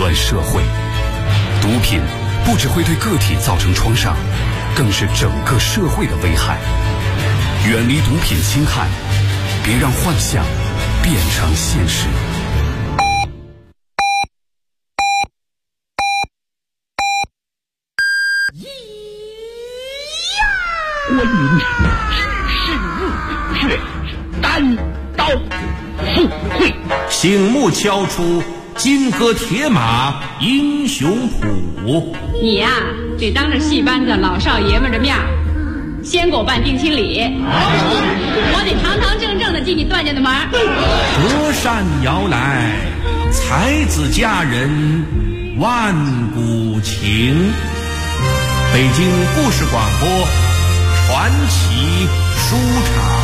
乱社会。毒品不只会对个体造成创伤，更是整个社会的危害。远离毒品侵害，别让幻想变成现实。 关云治世入血，单刀赴会。 醒目敲出金戈铁马英雄谱。 你呀，得当着戏班子老少爷们的面先给我办定亲礼，我得堂堂正正的进你段家的门。 隔山遥来，才子佳人万古情。北京故事广播传奇书场。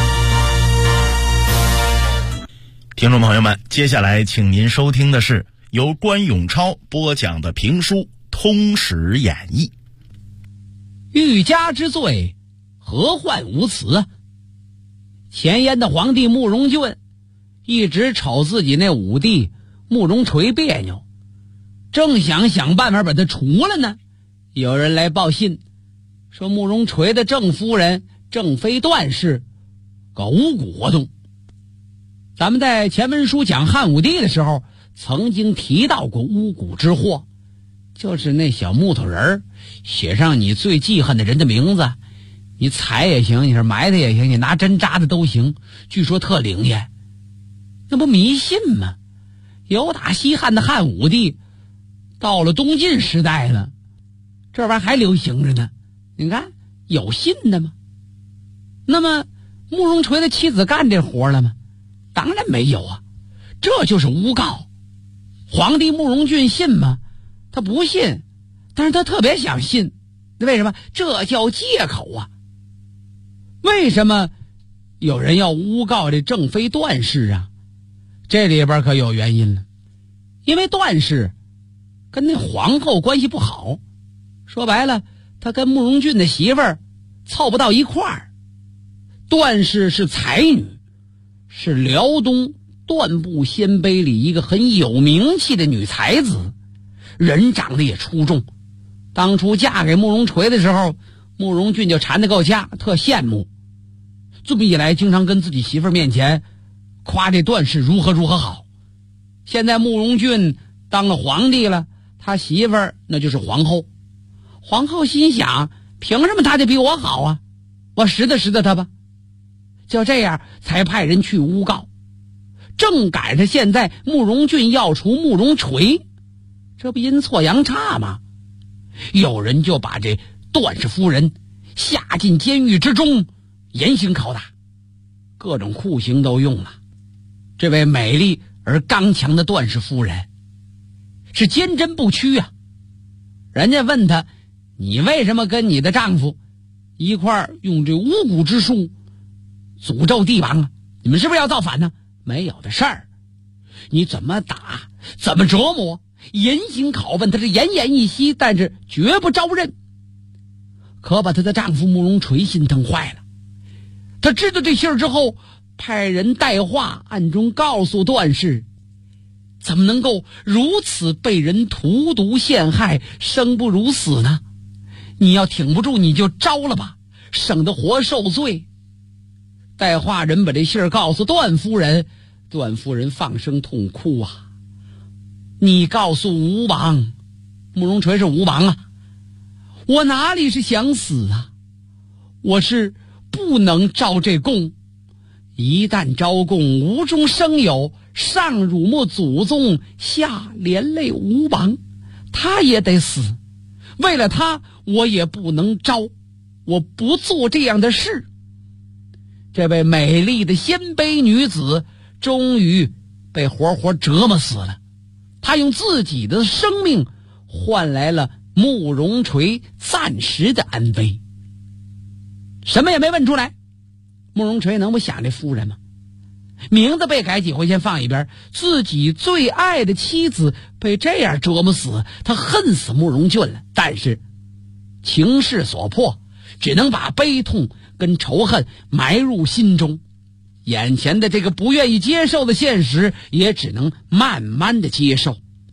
听众朋友们，接下来请您收听的是由关永超播讲的评书《通史演义》。 欲加之罪，何患无辞啊！前燕的皇帝慕容俊一直瞅自己那武帝慕容垂别扭，正想办法把他除了呢。有人来报信，说慕容垂的正夫人正妃段氏搞巫蛊活动。咱们在前文书讲汉武帝的时候曾经提到过巫蛊之祸，就是那小木头人写上你最记恨的人的名字，你踩也行，你是埋的也行，你拿针扎的都行，据说特灵验。那不迷信吗？由打西汉的汉武帝到了东晋时代了，这玩意儿还流行着呢。你看有信的吗？那么慕容垂的妻子干这活了吗？当然没有啊，这就是诬告。皇帝慕容俊信吗？他不信，但是他特别想信。为什么？这叫借口啊。为什么有人要诬告这正妃段氏啊？这里边可有原因了。因为段氏跟那皇后关系不好，说白了他跟慕容俊的媳妇儿凑不到一块儿。段氏是才女，是辽东段部鲜卑里一个很有名气的女才子，人长得也出众。当初嫁给慕容垂的时候，慕容俊就馋得够呛，特羡慕。这么一来，经常跟自己媳妇儿面前夸这段氏如何如何好。现在慕容俊当了皇帝了，他媳妇儿那就是皇后。皇后心想，凭什么他就比我好啊？我实得他吧。就这样才派人去诬告。正赶上现在慕容俊要除慕容垂，这不阴错阳差吗？有人就把这段氏夫人下进监狱之中，严刑拷打，各种酷刑都用了。这位美丽而刚强的段氏夫人是坚贞不屈啊。人家问他，你为什么跟你的丈夫一块儿用这巫蛊之术诅咒帝王啊？你们是不是要造反呢？没有的事儿，你怎么打，怎么折磨，严刑拷问，他是奄奄一息，但是绝不招认。可把她的丈夫慕容垂心疼坏了。他知道这信儿之后，派人带话暗中告诉段氏，怎么能够如此被人荼毒陷害，生不如死呢？你要挺不住你就招了吧，省得活受罪。带话人把这信儿告诉段夫人，段夫人放声痛哭啊！你告诉吴王，慕容垂是吴王啊，我哪里是想死啊，我是不能招这供。一旦招供，无中生有，上辱没祖宗，下连累吴王，他也得死。为了他，我也不能招，我不做这样的事。这位美丽的鲜卑女子终于被活活折磨死了。她用自己的生命换来了慕容垂暂时的安危。什么也没问出来，慕容垂能不想这夫人吗？名字被改几回先放一边，自己最爱的妻子被这样折磨死，他恨死慕容俊了。但是情势所迫，只能把悲痛跟仇恨埋入心中。眼前的这个不愿意接受的现实，也只能慢慢的接受。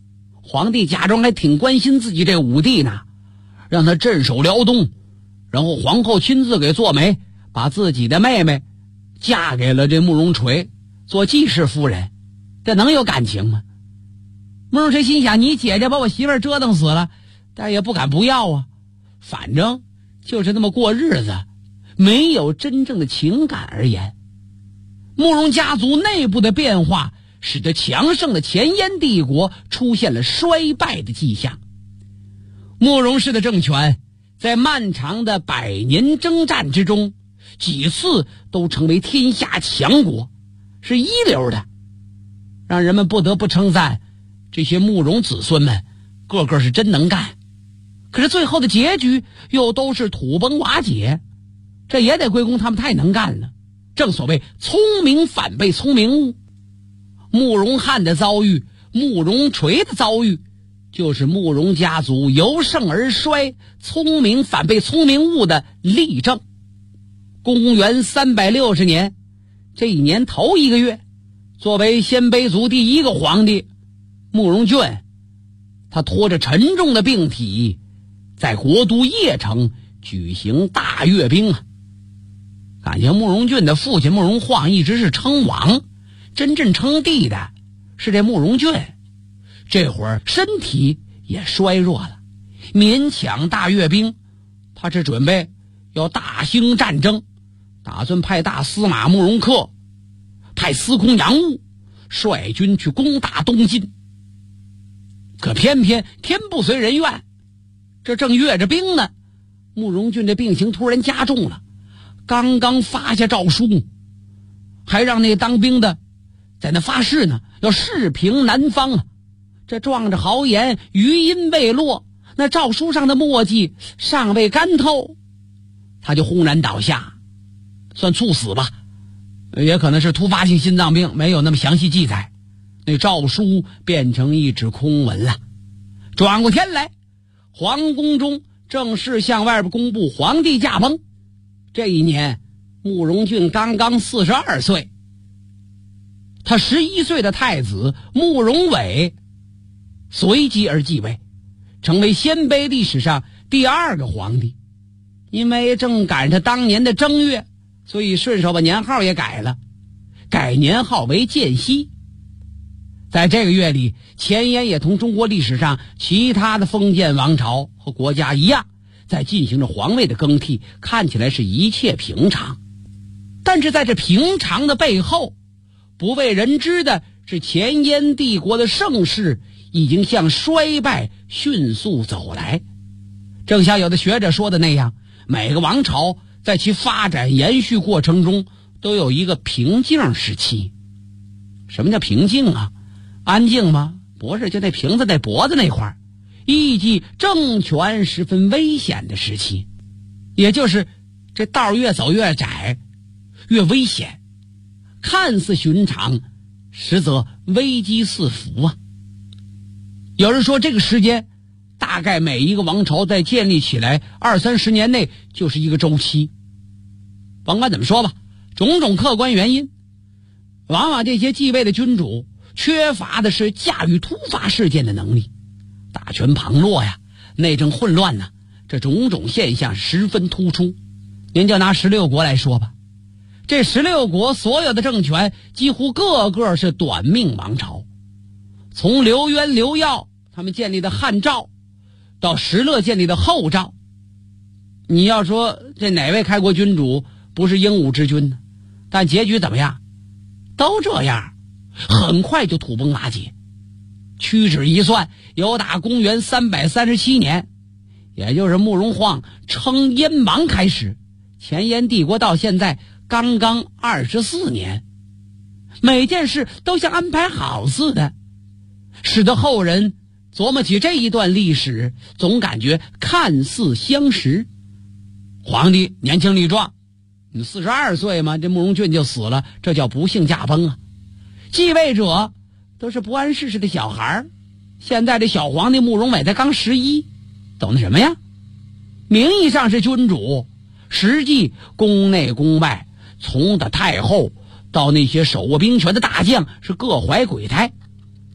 皇帝假装还挺关心自己这武帝呢，让他镇守辽东，然后皇后亲自给做媒，把自己的妹妹嫁给了这慕容垂做继室夫人，这能有感情吗？慕容垂心想，你姐姐把我媳妇儿折腾死了，但也不敢不要啊，反正就是那么过日子，没有真正的情感而言。慕容家族内部的变化使得强盛的前燕帝国出现了衰败的迹象。慕容氏的政权在漫长的100年征战之中，几次都成为天下强国，是一流的，让人们不得不称赞这些慕容子孙们个个是真能干。可是最后的结局又都是土崩瓦解，这也得归功他们太能干了。正所谓聪明反被聪明误，慕容翰的遭遇，慕容垂的遭遇，就是慕容家族由盛而衰，聪明反被聪明误的例证。公元360年，这一年头1个月，作为鲜卑族第1个皇帝，慕容俊他拖着沉重的病体，在国都邺城举行大阅兵啊。感情慕容俊的父亲慕容晃一直是称王，真正称帝的是这慕容俊，这会儿身体也衰弱了，勉强大阅兵，他是准备要大兴战争，打算派大司马慕容恪派司空杨务率军去攻打东晋。可偏偏天不随人愿，这正阅着兵呢，慕容俊的病情突然加重了，刚刚发下诏书，还让那当兵的在那发誓呢，要示平南方啊。这撞着豪言，余音未落，那诏书上的墨迹尚未干透，他就轰然倒下，算猝死吧，也可能是突发性心脏病，没有那么详细记载。那诏书变成一纸空文了。转过天来，皇宫中正式向外边公布皇帝驾崩。这一年慕容俊刚刚42岁，他11岁的太子慕容伟随即而继位，成为鲜卑历史上第2个皇帝。因为正赶上当年的正月，所以顺手把年号也改了，改年号为建熙。在这个月里，前燕也同中国历史上其他的封建王朝和国家一样，在进行着皇位的更替，看起来是一切平常。但是在这平常的背后，不为人知的是前燕帝国的盛世已经向衰败迅速走来。正像有的学者说的那样，每个王朝在其发展延续过程中都有一个平静时期。什么叫平静啊？安静吗？不是，就那瓶子那脖子那块儿，意即政权十分危险的时期，也就是这道越走越窄，越危险，看似寻常，实则危机四伏啊。有人说这个时间大概每一个王朝在建立起来20-30年内就是一个周期。甭管怎么说吧，种种客观原因，往往这些继位的君主缺乏的是驾驭突发事件的能力，大权旁落呀，内政混乱呐，这种种现象十分突出。您就拿16国来说吧，这16国所有的政权几乎个个是短命王朝，从刘渊、刘耀他们建立的汉赵，到石勒建立的后赵，你要说这哪位开国君主不是英武之君呢？但结局怎么样？都这样，很快就土崩瓦解。屈指一算，由打公元337年，也就是慕容晃称燕王开始，前燕帝国到现在刚刚24年，每件事都像安排好似的，使得后人琢磨起这一段历史，总感觉看似相识。皇帝年轻力壮，你42岁嘛，这慕容俊就死了，这叫不幸驾崩啊。继位者都是不谙世事的小孩，现在这小皇帝慕容伟才刚11，懂得什么呀？名义上是君主，实际宫内宫外，从的太后到那些手握兵权的大将，是各怀鬼胎。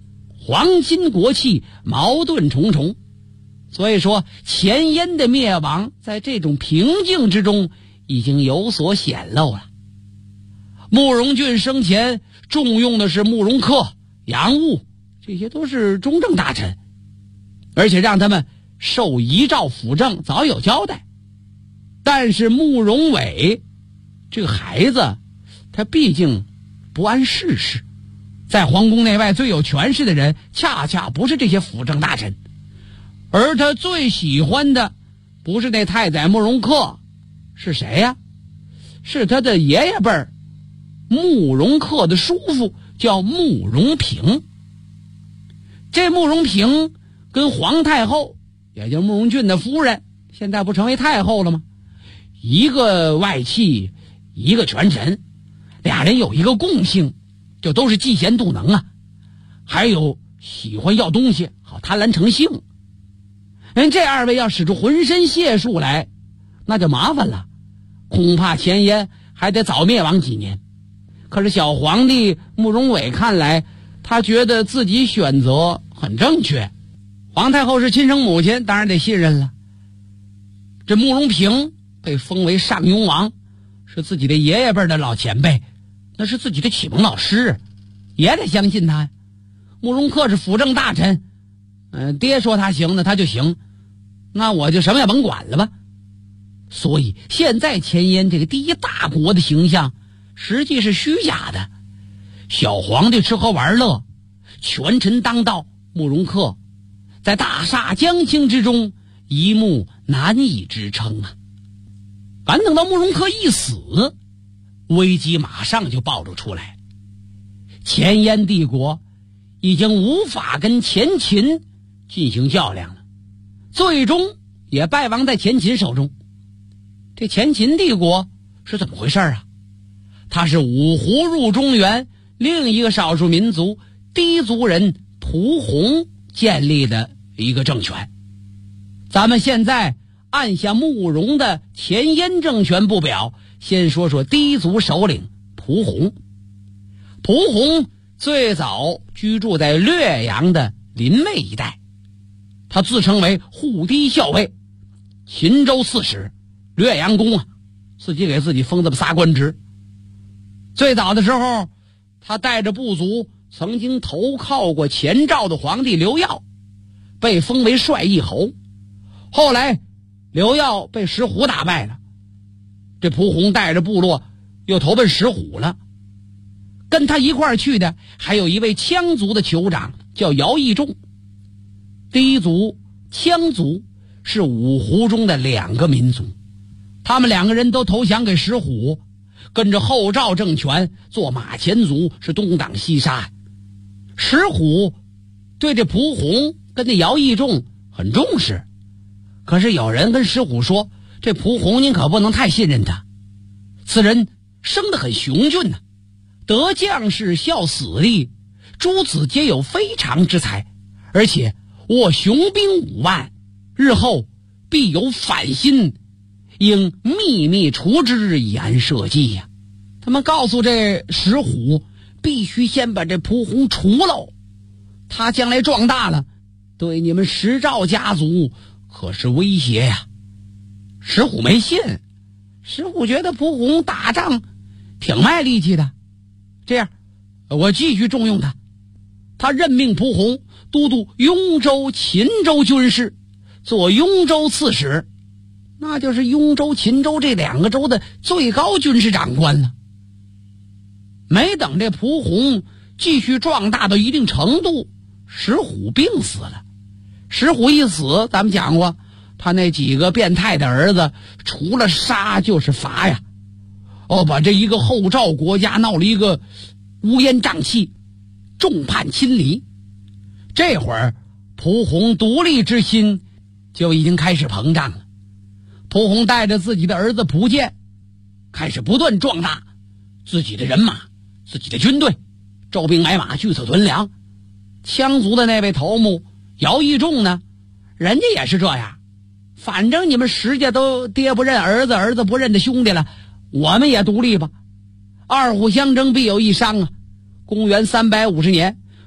皇亲国戚矛盾重重。所以说前燕的灭亡在这种平静之中已经有所显露了。慕容俊生前重用的是慕容恪、杨务，这些都是中正大臣，而且让他们受遗诏辅政，早有交代。但是慕容伟这个孩子，他毕竟不谙世事，在皇宫内外最有权势的人恰恰不是这些辅政大臣，而他最喜欢的不是那太宰慕容恪，是谁呀？是他的爷爷辈儿慕容恪的叔父，叫慕容平。这慕容平跟皇太后，也就是慕容俊的夫人，现在不成为太后了吗？一个外戚，一个权臣，俩人有一个共性，就都是嫉贤妒能啊，还有喜欢要东西，好贪婪成性。人这二位要使出浑身解数来，那就麻烦了，恐怕前燕还得早灭亡几年。可是小皇帝慕容伟看来，他觉得自己选择很正确，皇太后是亲生母亲，当然得信任了。这慕容平被封为上庸王，是自己的爷爷辈的老前辈，那是自己的启蒙老师，也得相信他。慕容恪是辅政大臣，爹说他行的他就行，那我就什么也甭管了吧。所以现在前燕这个第一大国的形象实际是虚假的，小皇帝吃喝玩乐，权臣当道，慕容恪在大厦将倾之中一目难以支撑啊。反等到慕容恪一死，危机马上就暴露出来，前燕帝国已经无法跟前秦进行较量了，最终也败亡在前秦手中。这前秦帝国是怎么回事啊？它是五胡入中原另一个少数民族氐族人蒲洪建立的一个政权。咱们现在按下慕容的前燕政权不表，先说说氐族首领蒲洪。蒲洪最早居住在略阳的临渭一带，他自称为护氐校尉、秦州刺史、略阳公啊，自己给自己封这么仨官职。最早的时候，他带着部族曾经投靠过前赵的皇帝刘曜，被封为帅义侯。后来刘曜被石虎打败了，这蒲洪带着部落又投奔石虎了。跟他一块儿去的还有一位羌族的酋长，叫姚义仲。氐族、羌族是五胡中的两个民族，他们两个人都投降给石虎，跟着后赵政权做马前卒，是东挡西杀。石虎对这蒲洪跟这姚义仲很重视，可是有人跟石虎说，这蒲洪您可不能太信任他，此人生得很雄俊呢，得将士效死力，诸子皆有非常之才，而且我雄兵5万，日后必有反心，应秘密除之，以安社稷呀。他们告诉这石虎，必须先把这蒲洪除了，他将来壮大了，对你们石赵家族可是威胁呀。石虎没信，石虎觉得蒲洪打仗挺卖力气的，这样我继续重用他。他任命蒲洪都督雍州、秦州军事，做雍州刺史，那就是雍州、秦州这两个州的最高军事长官了。没等这蒲洪继续壮大到一定程度，石虎病死了。石虎一死，咱们讲过，他那几个变态的儿子除了杀就是罚呀。把这一个后赵国家闹了一个乌烟瘴气，众叛亲离。这会儿蒲洪独立之心就已经开始膨胀了。蒲洪带着自己的儿子蒲建开始不断壮大自己的人马、自己的军队，招兵买马，聚策屯粮。羌族的那位头目姚义仲呢，人家也是这样，反正你们石家都爹不认儿子，儿子不认的兄弟了，我们也独立吧，二虎相争必有一伤啊。公元350年，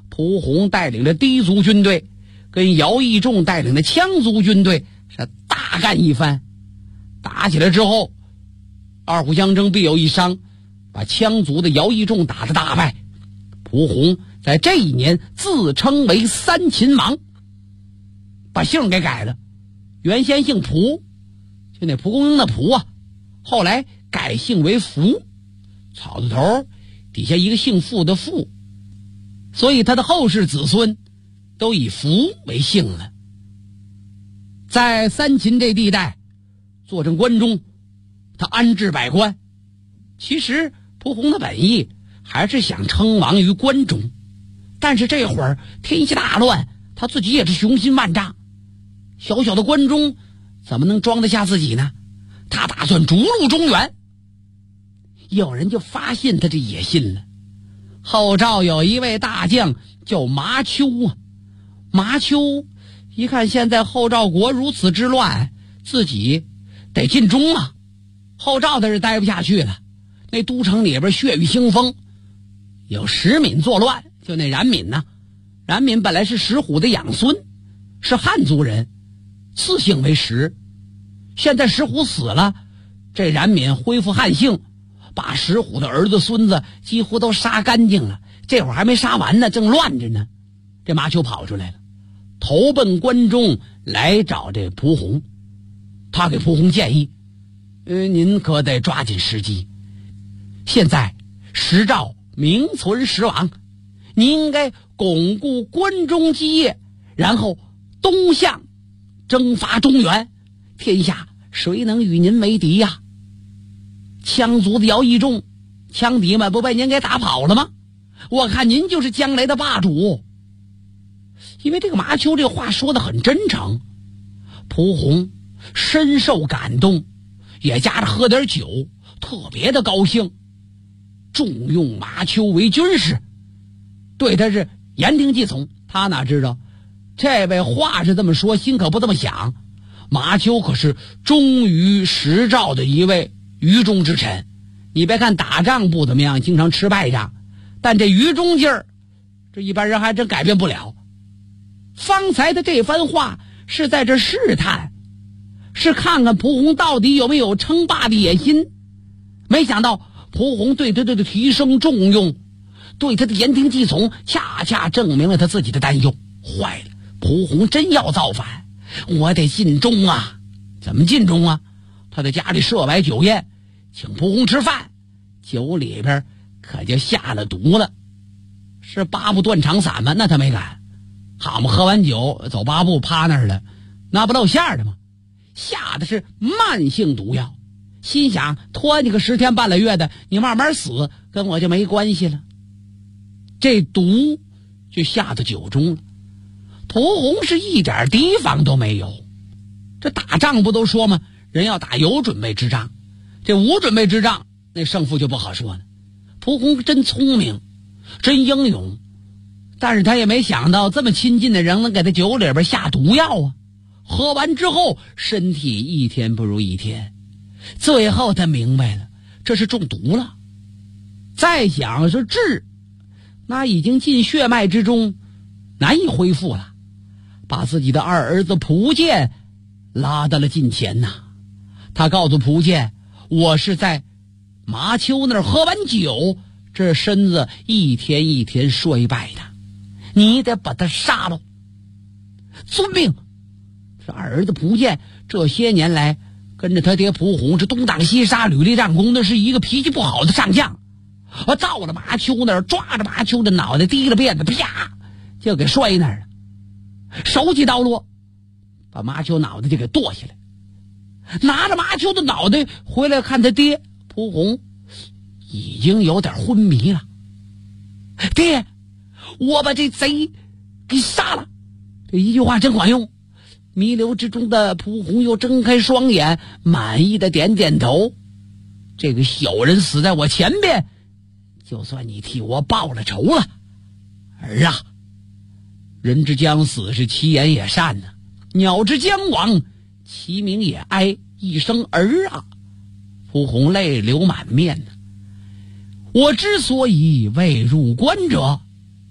蒲洪带领着氐族军队跟姚义仲带领的羌族军队是大干一番。打起来之后，二虎相争必有一伤，把羌族的姚义仲打得大败。蒲洪在这一年自称为三秦王，把姓给改了，原先姓蒲，就那蒲公英的蒲啊，后来改姓为福，草字头底下一个姓傅的傅，所以他的后世子孙都以福为姓了。在三秦这地带坐镇关中，他安置百官。其实蒲洪的本意还是想称王于关中，但是这会儿天下大乱，他自己也是雄心万丈，小小的关中怎么能装得下自己呢？他打算逐鹿中原。有人就发现他这野心了。后赵有一位大将叫麻丘啊，麻丘一看现在后赵国如此之乱，自己得尽忠啊。后赵他是待不下去了，那都城里边血雨腥风，有石敏作乱，就那冉闵冉闵本来是石虎的养孙，是汉族人，赐姓为石。现在石虎死了，这冉闵恢复汉姓，把石虎的儿子孙子几乎都杀干净了。这会儿还没杀完呢，正乱着呢。这麻丘跑出来了，投奔关中来找这蒲洪。他给蒲洪建议，您可得抓紧时机，现在时赵名存实亡，你应该巩固关中基业，然后东向征伐中原，天下谁能与您为敌呀？羌族的姚义仲，羌敌们不被您给打跑了吗？我看您就是将来的霸主。因为这个麻丘这话说得很真诚，蒲洪深受感动，也夹着喝点酒，特别的高兴，重用麻丘为军师，对他是言听计从。他哪知道这位话是这么说，心可不这么想。麻丘可是忠于时赵的一位于中之臣，你别看打仗不怎么样，经常吃败仗，但这于中劲儿，这一般人还真改变不了。方才的这番话是在这试探，是看看蒲洪到底有没有称霸的野心。没想到蒲洪对他的提升重用，对他的言听计从，恰恰证明了他自己的担忧。坏了，蒲洪真要造反，我得尽忠啊！怎么尽忠啊？他在家里设摆酒宴，请蒲洪吃饭，酒里边可就下了毒了。是八步断肠散吗？那他没敢。好嘛，喝完酒走八步趴那儿了，那不露馅的吗？下的是慢性毒药，心想拖你个10天半个月的，你慢慢死跟我就没关系了。这毒就下到酒中了。蒲洪是一点提防都没有。这打仗不都说吗？人要打有准备之仗，这无准备之仗，那胜负就不好说了。蒲洪真聪明，真英勇，但是他也没想到这么亲近的人能给他酒里边下毒药啊！喝完之后，身体一天不如一天。最后他明白了，这是中毒了。再想是治，那已经进血脉之中，难以恢复了。把自己的二儿子蒲剑拉到了近前呐。他告诉蒲剑，我是在麻丘那儿喝完酒，这身子一天一天衰败的，你得把他杀了。遵命。这二儿子蒲剑这些年来跟着他爹蒲洪是东挡西杀，屡立战功，那是一个脾气不好的上将。到了麻丘那儿，抓着麻丘的脑袋，提了辫子，啪就给摔那儿了。手起刀落，把麻丘脑袋就给剁下来。拿着麻丘的脑袋回来看他爹蒲洪，已经有点昏迷了。爹，我把这贼给杀了。这一句话真管用。弥留之中的蒲洪又睁开双眼，满意的点点头。这个小人死在我前边，就算你替我报了仇了。儿啊，人之将死是其言也善呢，鸟之将亡其鸣也哀，一声儿啊，蒲洪泪流满面呢。我之所以未入关者，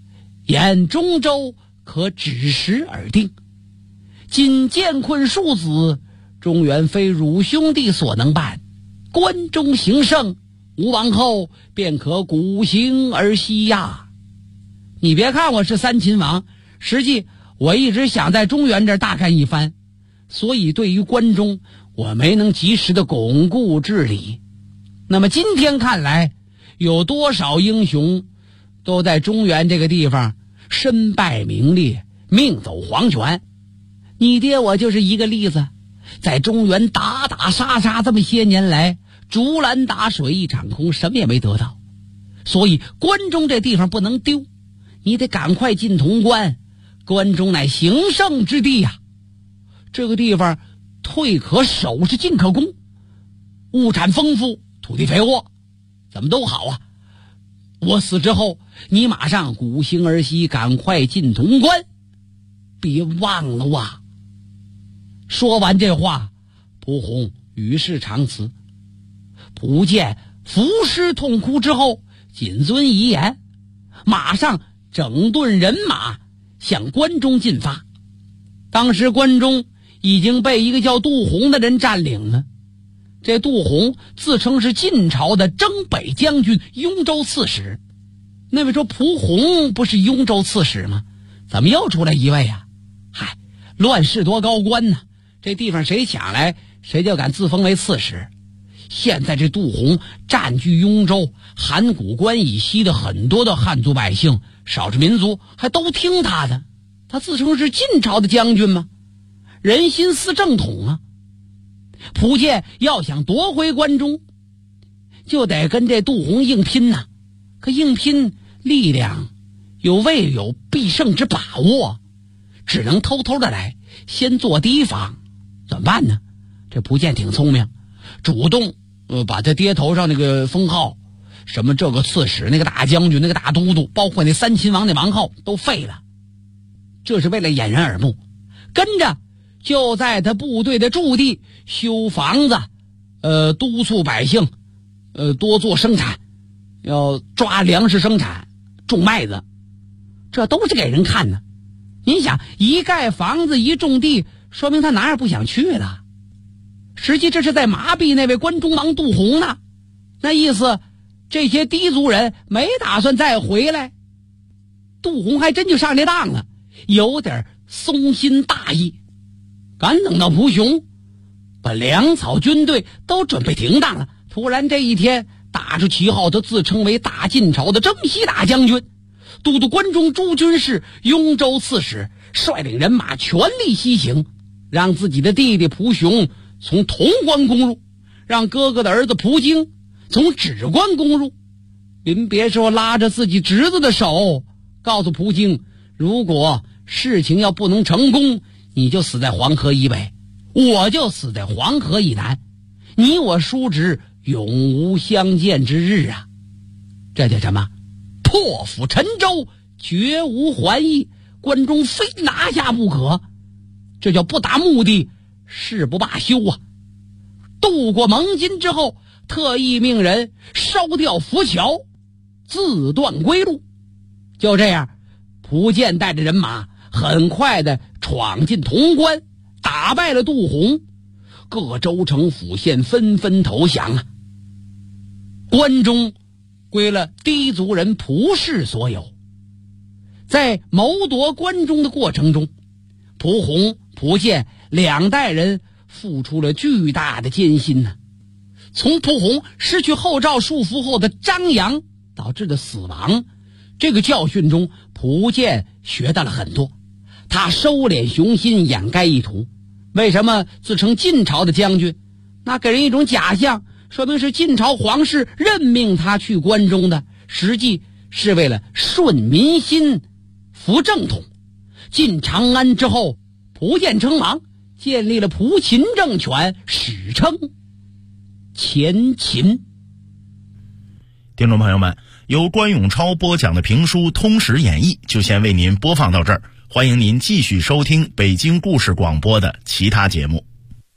沿中州可指时而定。今建困数子，中原非汝兄弟所能办。关中兴盛，吾往后便可鼓行而西呀。你别看我是三秦王，实际我一直想在中原这儿大干一番，所以对于关中我没能及时的巩固治理。那么今天看来，有多少英雄都在中原这个地方身败名裂，命走黄泉。你爹我就是一个例子，在中原打打杀杀这么些年来，竹篮打水一场空，什么也没得到。所以关中这地方不能丢，你得赶快进潼关。关中乃兴盛之地呀，这个地方退可守，是进可攻，物产丰富，土地肥沃，怎么都好啊。我死之后，你马上鼓行而西，赶快进潼关，别忘了哇。说完这话，蒲洪与世长辞。蒲剑伏尸痛哭之后，谨遵遗言，马上整顿人马向关中进发。当时关中已经被一个叫杜洪的人占领了。这杜洪自称是晋朝的征北将军、雍州刺史。那位说蒲洪不是雍州刺史吗？怎么又出来一位啊？嗨，乱世多高官呢，这地方谁抢来谁就敢自封为刺史。现在这杜洪占据雍州、函谷关以西的很多的汉族百姓、少数民族还都听他的，他自称是晋朝的将军吗？人心思正统啊。蒲剑要想夺回关中，就得跟这杜洪硬拼呐。可硬拼力量又未有必胜之把握，只能偷偷的来，先做提防。怎么办呢？这蒲剑挺聪明，主动把他爹头上那个封号，什么这个刺史、那个大将军、那个大都督，包括那三秦王那王号都废了，这是为了掩人耳目。跟着就在他部队的驻地修房子，督促百姓多做生产，要抓粮食生产，种麦子，这都是给人看的。您想，一盖房子一种地，说明他哪也不想去了。实际这是在麻痹那位关中王杜洪呢。那意思，这些氐族人没打算再回来。杜洪还真就上这当了，有点松心大意。赶等到蒲雄把粮草军队都准备停当了，突然这一天打出旗号，他自称为大晋朝的征西大将军，都督关中诸军事、雍州刺史，率领人马全力西行，让自己的弟弟蒲雄从潼关攻入，让哥哥的儿子蒲京从轵关攻入。临别时候拉着自己侄子的手，告诉蒲京，如果事情要不能成功，你就死在黄河以北，我就死在黄河以南，你我叔侄永无相见之日啊！这叫什么？破釜沉舟，绝无还意，关中非拿下不可。这叫不达目的誓不罢休啊！渡过蒙津之后，特意命人烧掉浮桥，自断归路。就这样，蒲剑带着人马很快的闯进潼关，打败了杜洪，各州城府县纷纷投降啊。关中归了氐族人蒲氏所有。在谋夺关中的过程中，蒲洪、蒲剑两代人付出了巨大的艰辛呢。从蒲洪失去后赵束缚后的张扬导致的死亡，这个教训中，蒲剑学到了很多。他收敛雄心，掩盖意图。为什么自称晋朝的将军？那给人一种假象，说明是晋朝皇室任命他去关中的，实际是为了顺民心、扶正统。进长安之后，蒲剑称王，建立了蒲秦政权，史称前秦。 听众朋友们，由关永超播讲的评书《通史演义》就先为您播放到这儿，欢迎您继续收听北京故事广播的其他节目。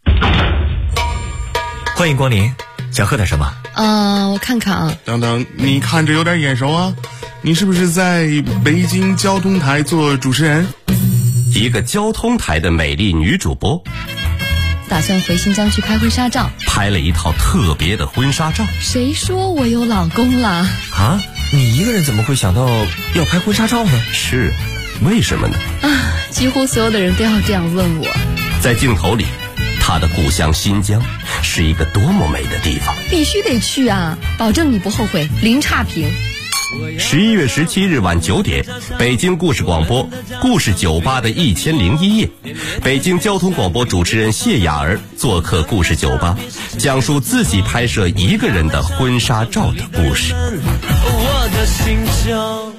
欢迎光临，想喝点什么？ 我看看啊。 等等，你看着有点眼熟啊。 你是不是在北京交通台做主持人？ 一个交通台的美丽女主播， 打算回新疆去拍婚纱照， 拍了一套特别的婚纱照。 谁说我有老公了？ 啊，你一个人怎么会想到要拍婚纱照呢？ 是，为什么呢？ 几乎所有的人都要这样问我。 在镜头里，他的故乡新疆是一个多么美的地方， 必须得去啊，保证你不后悔，零差评。 11月17日晚9点，北京故事广播故事酒吧的1001夜，北京交通广播主持人谢雅儿做客故事酒吧，讲述自己拍摄一个人的婚纱照的故事。 我的心胸。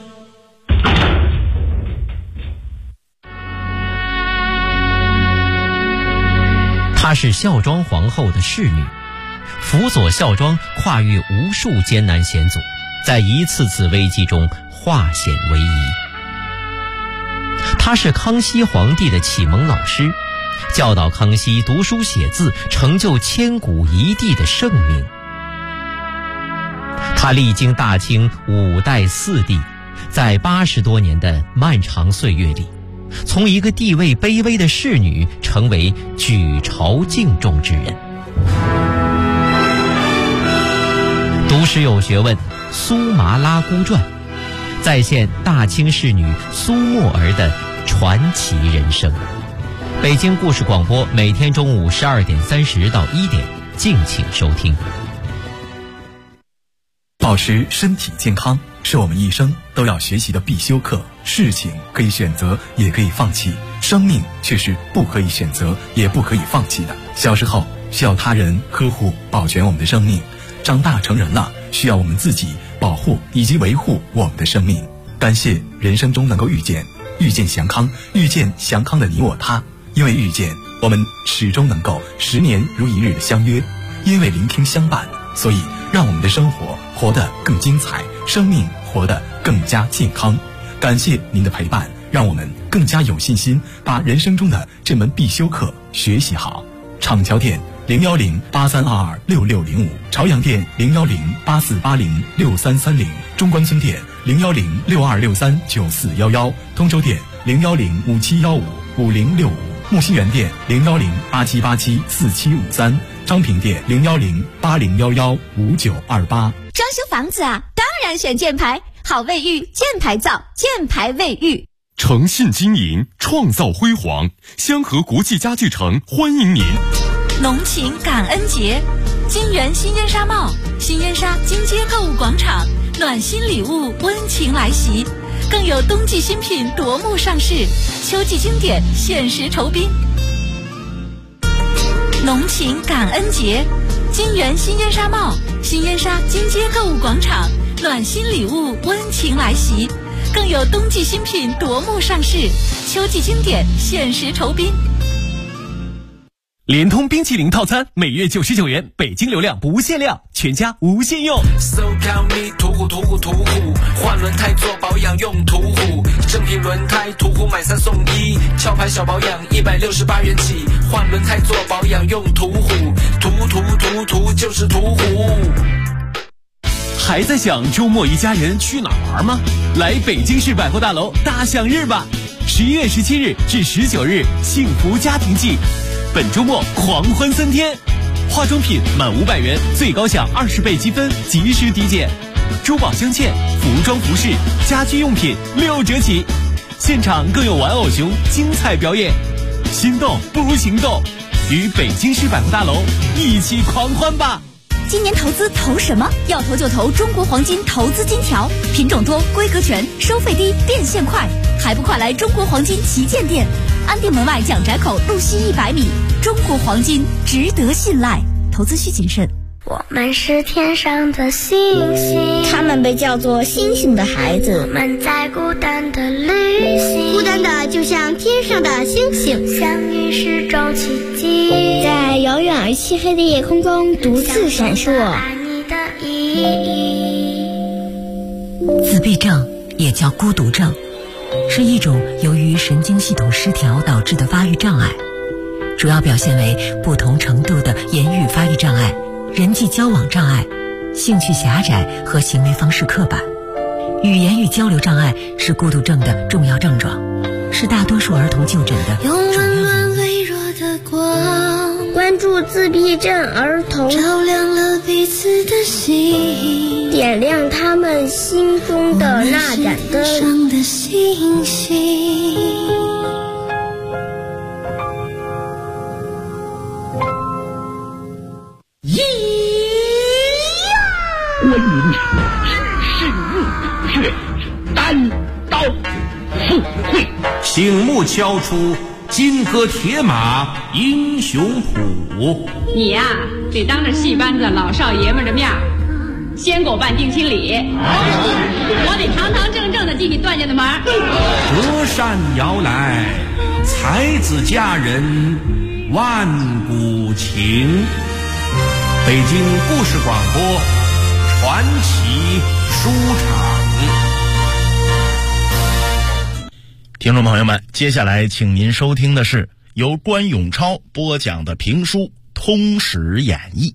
她是孝庄皇后的侍女，辅佐孝庄跨越无数艰难险阻，在一次次危机中化险为夷。她是康熙皇帝的启蒙老师，教导康熙读书写字，成就千古一帝的盛名。她历经大清5代4帝，在80多年的漫长岁月里，从一个地位卑微的侍女成为举朝敬重之人。读史有学问，苏麻拉姑传再现大清侍女苏沫儿的传奇人生。北京故事广播每天中午12点30到1点，敬请收听。 保持身体健康是我们一生都要学习的必修课。事情可以选择，也可以放弃，生命却是不可以选择，也不可以放弃的。小时候需要他人呵护保全我们的生命，长大成人了需要我们自己保护以及维护我们的生命。感谢人生中能够遇见祥康，遇见祥康的你我他。因为遇见，我们始终能够10年如一日的相约；因为聆听相伴，所以让我们的生活活得更精彩，生命活得更加健康。感谢您的陪伴，让我们更加有信心把人生中的这门必修课学习好。厂桥店01083226605，朝阳店01084806330，中关村店01062639411，通州店01057155065，木樨园店01087874753，昌平店01080115928。 装修房子啊，当然选箭牌，好卫浴，箭牌造，箭牌卫浴。 诚信经营，创造辉煌，香河国际家具城欢迎您。 浓情感恩节，金源新烟纱帽，新烟纱金街购物广场，暖心礼物温情来袭，更有冬季新品夺目上市，秋季经典限时酬宾。浓情感恩节，金源新烟纱帽，新烟纱金街购物广场，暖心礼物温情来袭，更有冬季新品夺目上市，秋季经典限时酬宾。 联通冰淇淋套餐每月99元，北京流量不限量，全家无限用。 So call me 途虎，换轮胎做保养用途虎，正品轮胎途虎买3送1，壳牌小保养168元起，换轮胎做保养用途虎，途就是途虎。 还在想周末一家人去哪玩吗？来北京市百货大楼大享日吧！11月17日至19日，幸福家庭季。本周末狂欢3天，化妆品满500元最高享20倍积分，及时抵减；珠宝镶嵌、服装服饰、家居用品6折起，现场更有玩偶熊精彩表演。心动不如行动，与北京市百货大楼一起狂欢吧！ 今年投资投什么？要投就投中国黄金投资金条，品种多，规格全，收费低，变现快，还不快来中国黄金旗舰店？安定门外蒋宅口路西100米，中国黄金值得信赖，投资需谨慎。 我们是天上的星星， 他们被叫做星星的孩子。 我们在孤单的旅行， 孤单的就像天上的星星， 相遇是种奇迹， 在遥远而漆黑的夜空中独自闪烁。 爱你的意义。 自闭症也叫孤独症，是一种由于神经系统失调导致的发育障碍，主要表现为不同程度的言语发育障碍、人际交往障碍、兴趣狭窄和行为方式刻板。 语言与交流障碍是孤独症的重要症状，是大多数儿童就诊的用温暖微弱的光关注自闭症儿童，照亮了彼此的心，点亮他们心中的那盏灯上的星星。 关云知识入虎穴，单刀赴会， 醒目敲出金戈铁马英雄谱。 你呀，得当着戏班子老少爷们的面先给我办定亲礼，我得堂堂正正的进你段家的门。 折扇摇来，才子佳人万古情。北京故事广播传奇书场。 听众朋友们，接下来请您收听的是由关永超播讲的评书《通史演义》。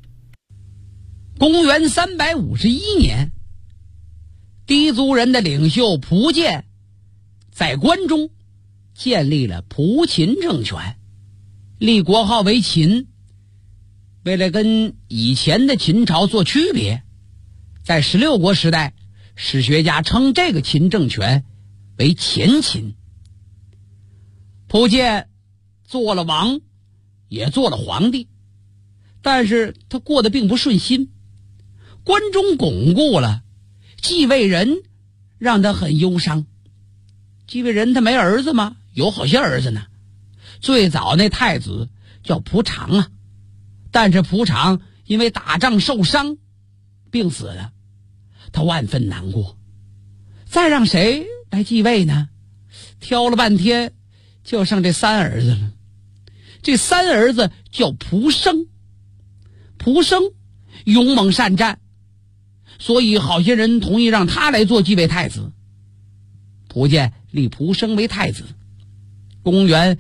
公元351年，氐族人的领袖蒲剑在关中建立了蒲秦政权，立国号为秦。为了跟以前的秦朝做区别，在16国时代，史学家称这个秦政权为前秦。蒲剑做了王，也做了皇帝，但是他过得并不顺心。关中巩固了，继位人让他很忧伤。继位人他没儿子吗？有好些儿子呢。最早那太子叫蒲长啊，但是蒲长因为打仗受伤病死了，他万分难过。再让谁来继位呢？挑了半天就剩这3儿子了。这3儿子叫蒲生，蒲生勇猛善战，所以好些人同意让他来做继位太子。蒲剑立蒲生为太子。公元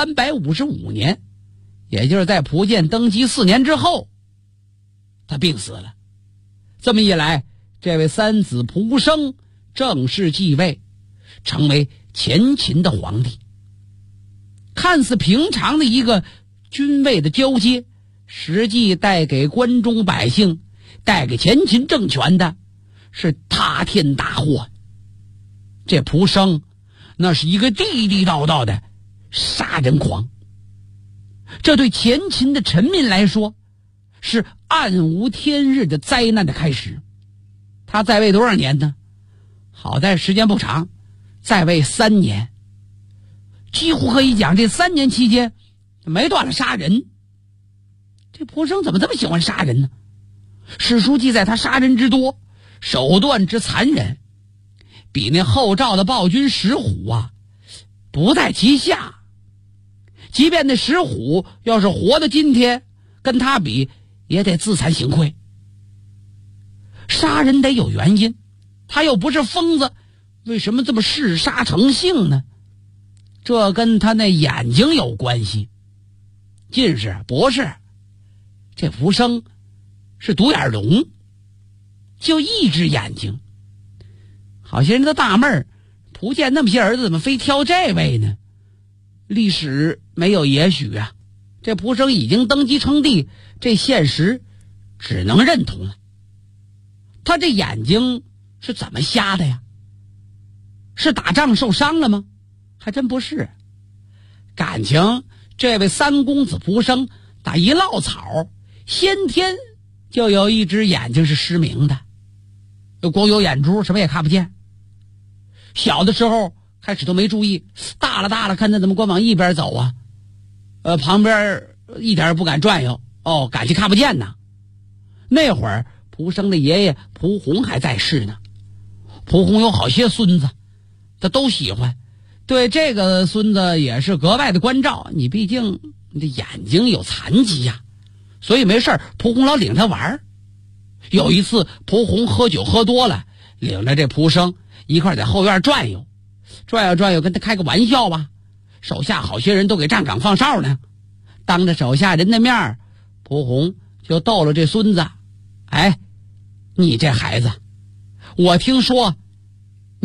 355年，也就是在蒲剑登基4年之后，他病死了。这么一来，这位3子蒲生正式继位，成为前秦的皇帝。看似平常的一个君位的交接，实际带给关中百姓，带给前秦政权的是塌天大祸。这蒲生那是一个地地道道的杀人狂，这对前秦的臣民来说是暗无天日的灾难的开始。他在位多少年呢？好在时间不长，在位3年，几乎可以讲这3年期间没断了杀人。这蒲生怎么这么喜欢杀人呢？史书记载他杀人之多，手段之残忍，比那后赵的暴君石虎啊不在其下。即便那石虎要是活到今天，跟他比也得自惭形愧。杀人得有原因，他又不是疯子，为什么这么嗜杀成性呢？这跟他那眼睛有关系。近视不是，这蒲生是独眼龙，就一只眼睛。好些人都纳闷，蒲剑那么些儿子怎么非挑这位呢？历史没有也许啊，这蒲生已经登基称帝，这现实只能认同了。他这眼睛是怎么瞎的呀？是打仗受伤了吗？还真不是。感情这位3公子蒲生打一落草，先天就有一只眼睛是失明的，光有眼珠，什么也看不见。小的时候开始都没注意，大了看他怎么光往一边走啊，旁边一点也不敢转悠，感情看不见呢。那会儿蒲生的爷爷蒲洪还在世呢，蒲洪有好些孙子，他都喜欢，对这个孙子也是格外的关照。你毕竟你的眼睛有残疾呀，所以没事蒲洪老领他玩。有一次蒲洪喝酒喝多了，领着这蒲生一块在后院转悠，跟他开个玩笑吧。手下好些人都给站岗放哨呢，当着手下人的面，蒲洪就逗了这孙子：“哎，你这孩子，我听说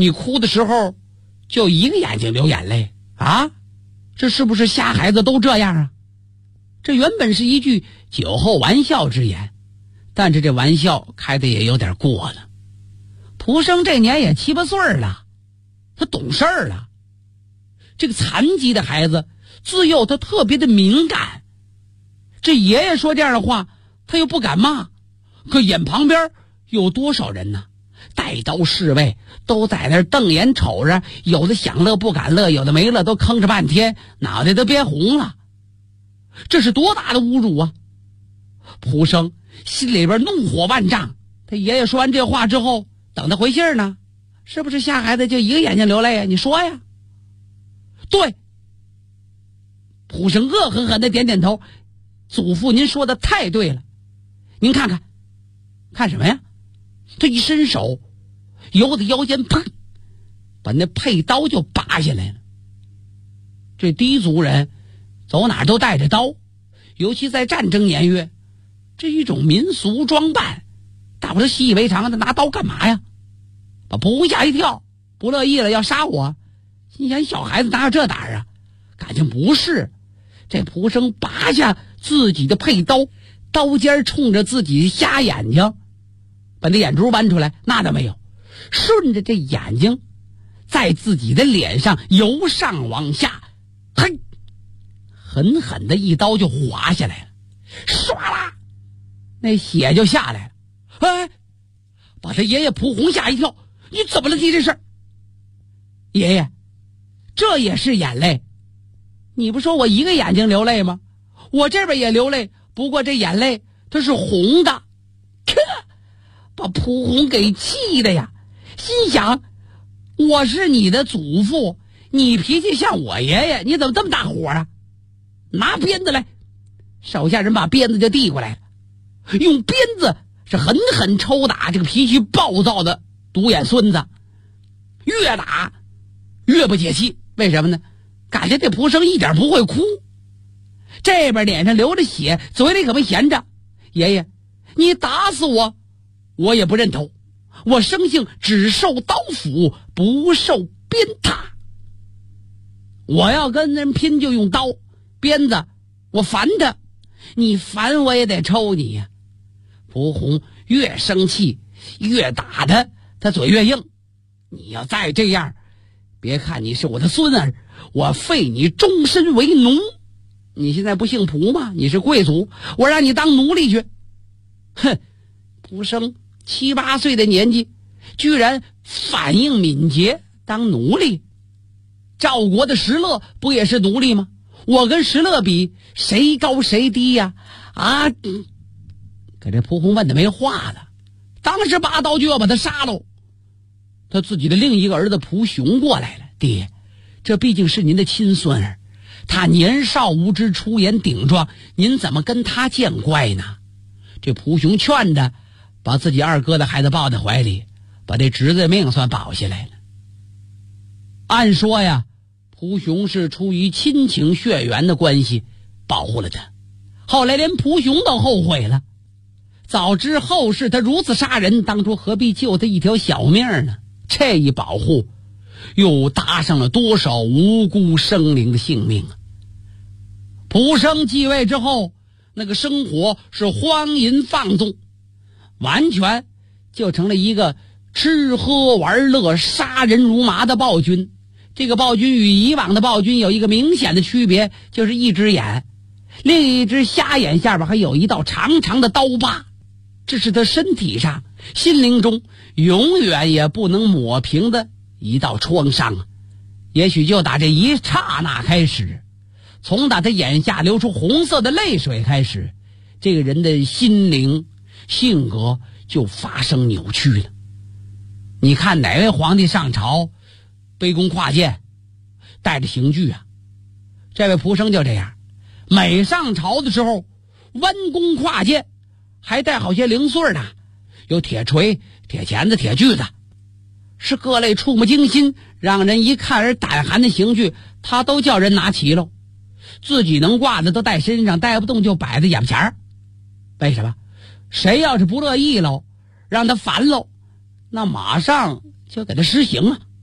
你哭的时候就一个眼睛流眼泪啊？这是不是瞎孩子都这样啊？这原本是一句酒后玩笑之言，但是这玩笑开的也有点过了。蒲生这年也7、8岁了，他懂事儿了。这个残疾的孩子自幼他特别的敏感，这爷爷说这样的话他又不敢骂，可眼旁边有多少人呢？带刀侍卫都在那儿瞪眼瞅着，有的想乐不敢乐，有的没乐都吭哧半天，脑袋都憋红了。这是多大的侮辱啊！蒲生心里边怒火万丈。他爷爷说完这话之后，等他回信儿呢，是不是瞎孩子就一个眼睛流泪啊？你说呀？对。蒲生恶狠狠地点点头，祖父您说的太对了。您看看，看什么呀？他一伸手，由他腰间砰，把那佩刀就拔下来了。这低族人走哪都带着刀，尤其在战争年月，这一种民俗装扮，大伙都习以为常的。拿刀干嘛呀？把蒲红吓一跳，不乐意了，要杀我。心想小孩子哪有这胆儿啊？感情不是，这蒲生拔下自己的佩刀，刀尖冲着自己瞎眼睛，把那眼珠剜出来，那倒没有，顺着这眼睛在自己的脸上由上往下，嘿，狠狠的一刀就划下来了，唰啦，那血就下来了。哎，把他爷爷蒲红吓一跳，你怎么了？你这是？爷爷，这也是眼泪。你不说我一个眼睛流泪吗？我这边也流泪，不过这眼泪它是红的。把蒲红给气的呀，心想我是你的祖父，你脾气像我爷爷，你怎么这么大火啊？拿鞭子来。手下人把鞭子就递过来了，用鞭子是狠狠抽打这个脾气暴躁的独眼孙子，越打越不解气。为什么呢？感觉这蒲生一点不会哭，这边脸上流着血，嘴里可没闲着。爷爷，你打死我我也不认头，我生性只受刀斧，不受鞭挞。我要跟人拼就用刀鞭子，我烦他，你烦我也得抽你呀。蒲红越生气越打他，他嘴越硬。你要再这样，别看你是我的孙儿，我废你终身为奴。你现在不姓蒲吗？你是贵族，我让你当奴隶去。哼，蒲生7、8岁的年纪，居然反应敏捷，当奴隶。赵国的石勒不也是奴隶吗？我跟石勒比，谁高谁低呀？啊！可这蒲红问的没话了，当时拔刀就要把他杀喽。他自己的另一个儿子蒲雄过来了，爹，这毕竟是您的亲孙儿，他年少无知，出言顶撞，您怎么跟他见怪呢？这蒲雄劝他，把自己二哥的孩子抱在怀里，把这侄子的命算保下来了。按说呀，蒲雄是出于亲情血缘的关系保护了他，后来连蒲雄都后悔了，早知后世他如此杀人，当初何必救他一条小命呢？这一保护又搭上了多少无辜生灵的性命啊！蒲生继位之后，那个生活是荒淫放纵，完全就成了一个吃喝玩乐杀人如麻的暴君。这个暴君与以往的暴君有一个明显的区别，就是一只眼，另一只瞎眼下边还有一道长长的刀疤，这是他身体上心灵中永远也不能抹平的一道创伤。也许就打这一刹那开始，从打他眼下流出红色的泪水开始，这个人的心灵性格就发生扭曲了。你看哪位皇帝上朝卑躬跨谏带着刑具啊？这位蒲生就这样，每上朝的时候弯弓跨箭，还带好些零碎呢，有铁锤、铁钳子、铁锯子，是各类触目惊心让人一看而胆寒的刑具，他都叫人拿齐喽。自己能挂的都带身上，带不动就摆在眼前儿。为什么？谁要是不乐意喽，让他烦喽，那马上就给他实行啊。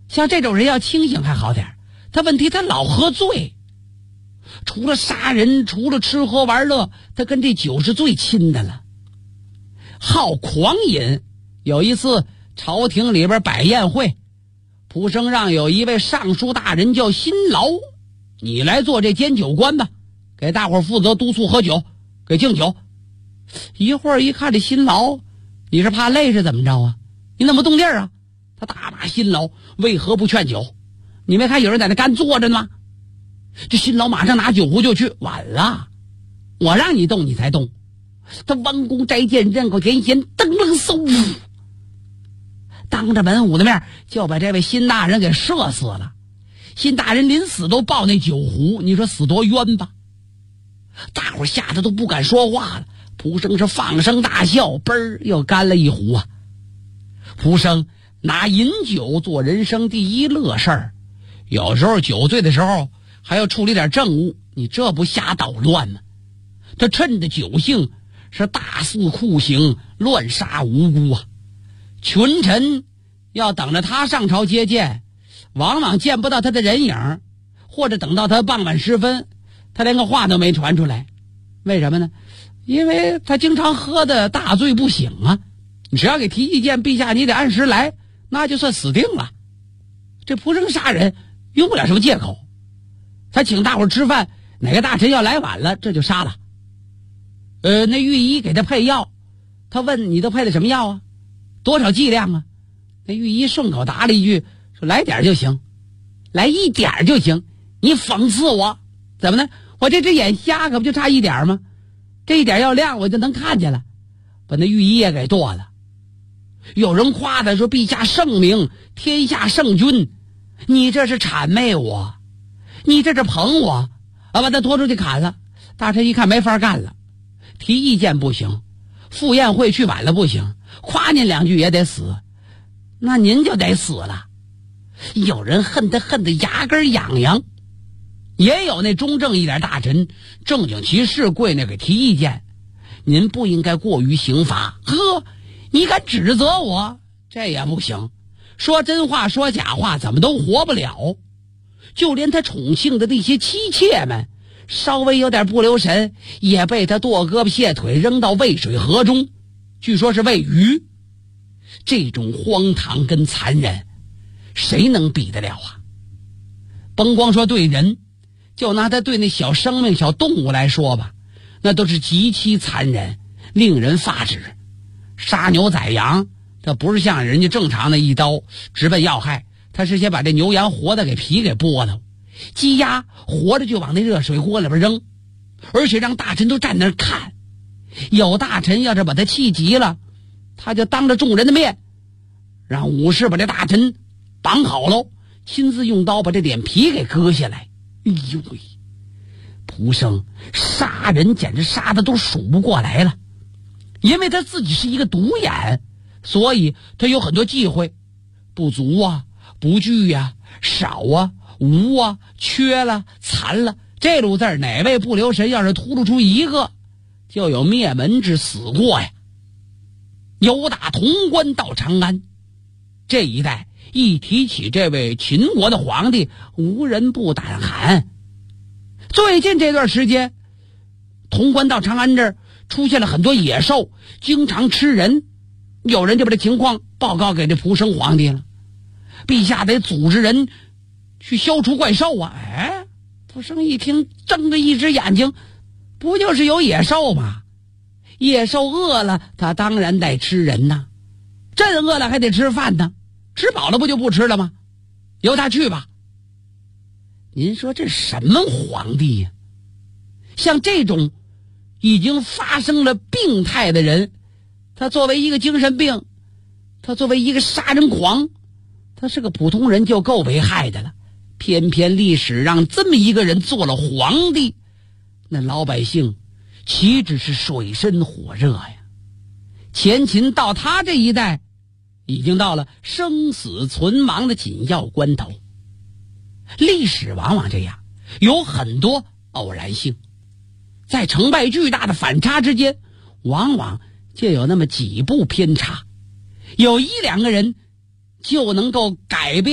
像这种人要清醒还好点，他问题他老喝醉，除了杀人，除了吃喝玩乐，他跟这酒是最亲的了。好狂饮，有一次朝廷里边摆宴会，蒲生让有一位尚书大人叫辛劳，你来做这监酒官吧，给大伙负责督促喝酒，给敬酒。一会儿一看这辛劳，你是怕累是怎么着啊？你怎么动地儿啊？他大骂辛劳为何不劝酒？你没看有人在那干坐着呢吗？这辛劳马上拿酒壶就去，晚了，我让你动你才动。他弯弓摘箭，刃口点弦，噔噔嗖，当着文武的面就把这位辛大人给射死了。辛大人临死都抱那酒壶，你说死多冤吧？大伙吓得都不敢说话了。蒲生是放声大笑，嘣儿又干了一壶啊！蒲生拿饮酒做人生第一乐事儿，有时候酒醉的时候还要处理点政务，你这不瞎捣乱吗？他趁着酒兴是大肆酷刑，乱杀无辜啊！群臣要等着他上朝接见，往往见不到他的人影，或者等到他傍晚时分，他连个话都没传出来。为什么呢？因为他经常喝的大醉不醒啊！你只要给提意见，陛下你得按时来，那就算死定了。这蒲生杀人用不了什么借口，他请大伙吃饭，哪个大臣要来晚了，这就杀了。那御医给他配药，他问你都配的什么药啊？多少剂量啊？那御医顺口答了一句，说来点就行，来一点就行。你讽刺我怎么呢？我这只眼瞎，可不就差一点吗？这一点要亮我就能看见了，把那御医也给剁了。有人夸他说陛下圣明，天下圣君，你这是谄媚我，你这是捧我啊！把他拖出去砍了。大臣一看没法干了，提意见不行，赴宴会去晚了不行，夸您两句也得死，那您就得死了。有人恨得牙根痒痒，也有那中正一点大臣正经其事跪那给提意见，您不应该过于刑罚。呵，你敢指责我，这也不行，说真话说假话怎么都活不了。就连他宠幸的那些妻妾们，稍微有点不留神，也被他剁胳膊卸腿扔到渭水河中，据说是喂鱼。这种荒唐跟残忍，谁能比得了啊？甭光说对人，就拿他对那小生命小动物来说吧，那都是极其残忍，令人发指。杀牛宰羊，这不是像人家正常的一刀直奔要害，他是先把这牛羊活的给皮给剥了，鸡鸭活着就往那热水锅里边扔，而且让大臣都站那儿看。有大臣要是把他气急了，他就当着众人的面让武士把这大臣绑好喽，亲自用刀把这脸皮给割下来。哎呦喂，蒲生杀人简直杀的都数不过来了。因为他自己是一个独眼，所以他有很多忌讳，不足啊，不惧啊，少啊，无啊，缺了，残了，这路字哪位不留神要是突露出一个，就有灭门之死过呀。由打潼关到长安，这一带一提起这位秦国的皇帝，无人不胆寒。最近这段时间，潼关到长安这儿出现了很多野兽，经常吃人。有人就把这情况报告给这蒲生皇帝了，陛下得组织人去消除怪兽啊！哎，蒲生一听，睁着一只眼睛，不就是有野兽吗？野兽饿了，他当然得吃人呐。朕饿了还得吃饭呢，吃饱了不就不吃了吗？由他去吧。您说这什么皇帝呀？像这种已经发生了病态的人，他作为一个精神病，他作为一个杀人狂，他是个普通人就够危害的了，偏偏历史让这么一个人做了皇帝，那老百姓岂止是水深火热呀？前秦到他这一代已经到了生死存亡的紧要关头。历史往往这样，有很多偶然性，在成败巨大的反差之间，往往就有那么几步偏差，有一两个人就能够改变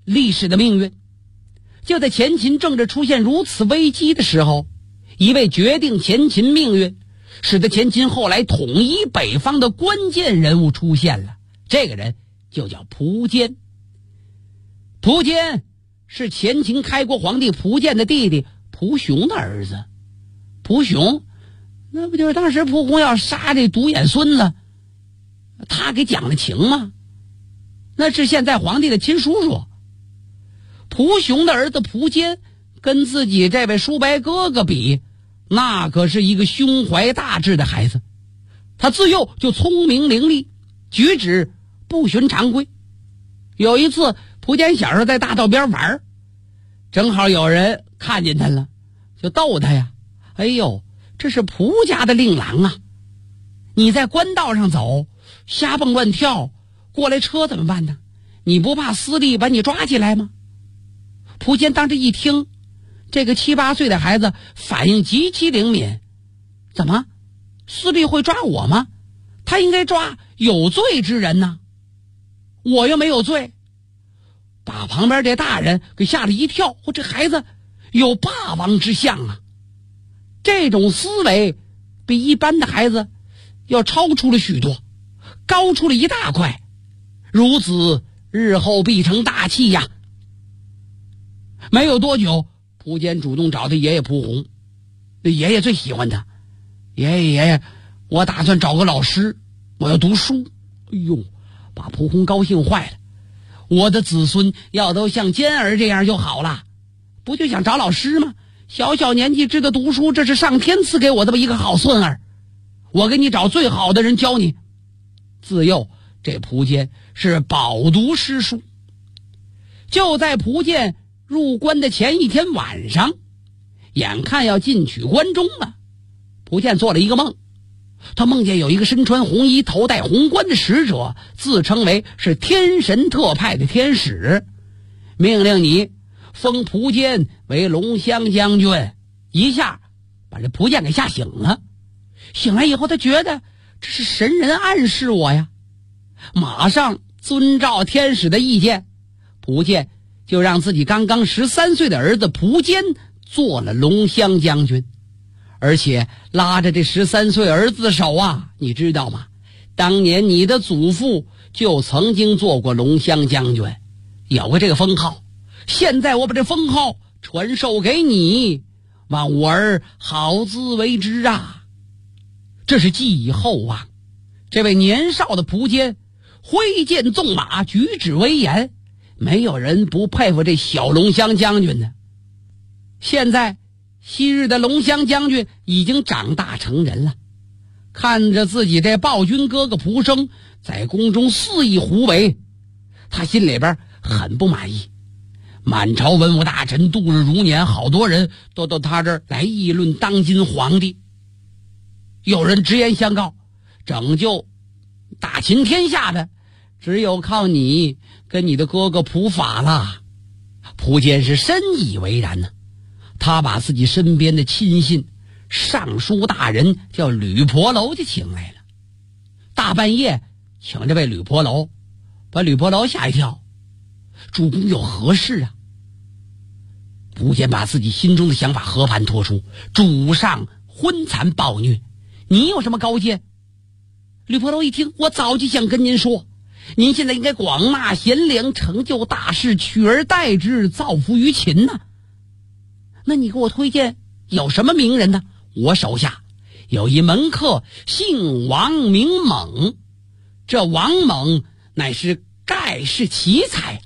历史的命运。就在前秦政治出现如此危机的时候，一位决定前秦命运，使得前秦后来统一北方的关键人物出现了。这个人就叫苻坚。苻坚是前秦开国皇帝苻建的弟弟苻雄的儿子。苻雄那不就是当时苻弘要杀这独眼孙子，他给讲了情吗？那是现在皇帝的亲叔叔。苻雄的儿子苻坚跟自己这位叔伯哥哥比，那可是一个胸怀大志的孩子。他自幼就聪明伶俐，举止不循常规。有一次苻坚小时候在大道边玩，正好有人看见他了，就逗他呀，哎呦，这是苻家的令郎啊，你在官道上走瞎蹦乱跳，过来车怎么办呢？你不怕司隶把你抓起来吗？苻坚当时一听，这个7、8岁的孩子反应极其灵敏，怎么司隶会抓我吗？他应该抓有罪之人呢，我又没有罪，把旁边这大人给吓了一跳。这孩子有霸王之相啊，这种思维比一般的孩子要超出了许多，高出了一大块，如此日后必成大器呀。没有多久，苻坚主动找他爷爷苻弘，那爷爷最喜欢他。爷爷，我打算找个老师，我要读书。哎呦，把苻弘高兴坏了。我的子孙要都像坚儿这样就好了，不就想找老师吗？小小年纪知道读书，这是上天赐给我这么一个好孙儿。我给你找最好的人教你。自幼这苻坚是饱读诗书。就在苻坚入关的前一天晚上，眼看要进取关中了，苻坚做了一个梦。他梦见有一个身穿红衣头戴红冠的使者，自称为是天神特派的天使，命令你封苻坚为龙骧将军。一下把这苻坚给吓醒了。醒来以后，他觉得这是神人暗示我呀，马上遵照天使的意见，苻坚就让自己刚刚13岁的儿子苻坚做了龙骧将军，而且拉着这13岁儿子的手啊，你知道吗？当年你的祖父就曾经做过龙骧将军，有过这个封号。现在我把这封号传授给你，望我儿好自为之啊！这是继以后啊，这位年少的苻坚挥剑纵马，举止威严，没有人不佩服这小龙骧将军的。现在昔日的龙骧将军已经长大成人了，看着自己这暴君哥哥苻生在宫中肆意胡为，他心里边很不满意。满朝文武大臣度日如年，好多人都到他这儿来议论当今皇帝。有人直言相告，拯救大秦天下的只有靠你跟你的哥哥苻法了。苻坚是深以为然呢，他把自己身边的亲信尚书大人叫吕婆楼就请来了。大半夜请这位吕婆楼，把吕婆楼吓一跳。主公有何事啊？苻坚把自己心中的想法和盘托出，主上昏残暴虐，你有什么高见？吕婆楼一听，我早就想跟您说，您现在应该广纳贤良，成就大事，取而代之，造福于秦呐。那你给我推荐有什么名人呢？我手下有一门客，姓王名猛，这王猛乃是盖世奇才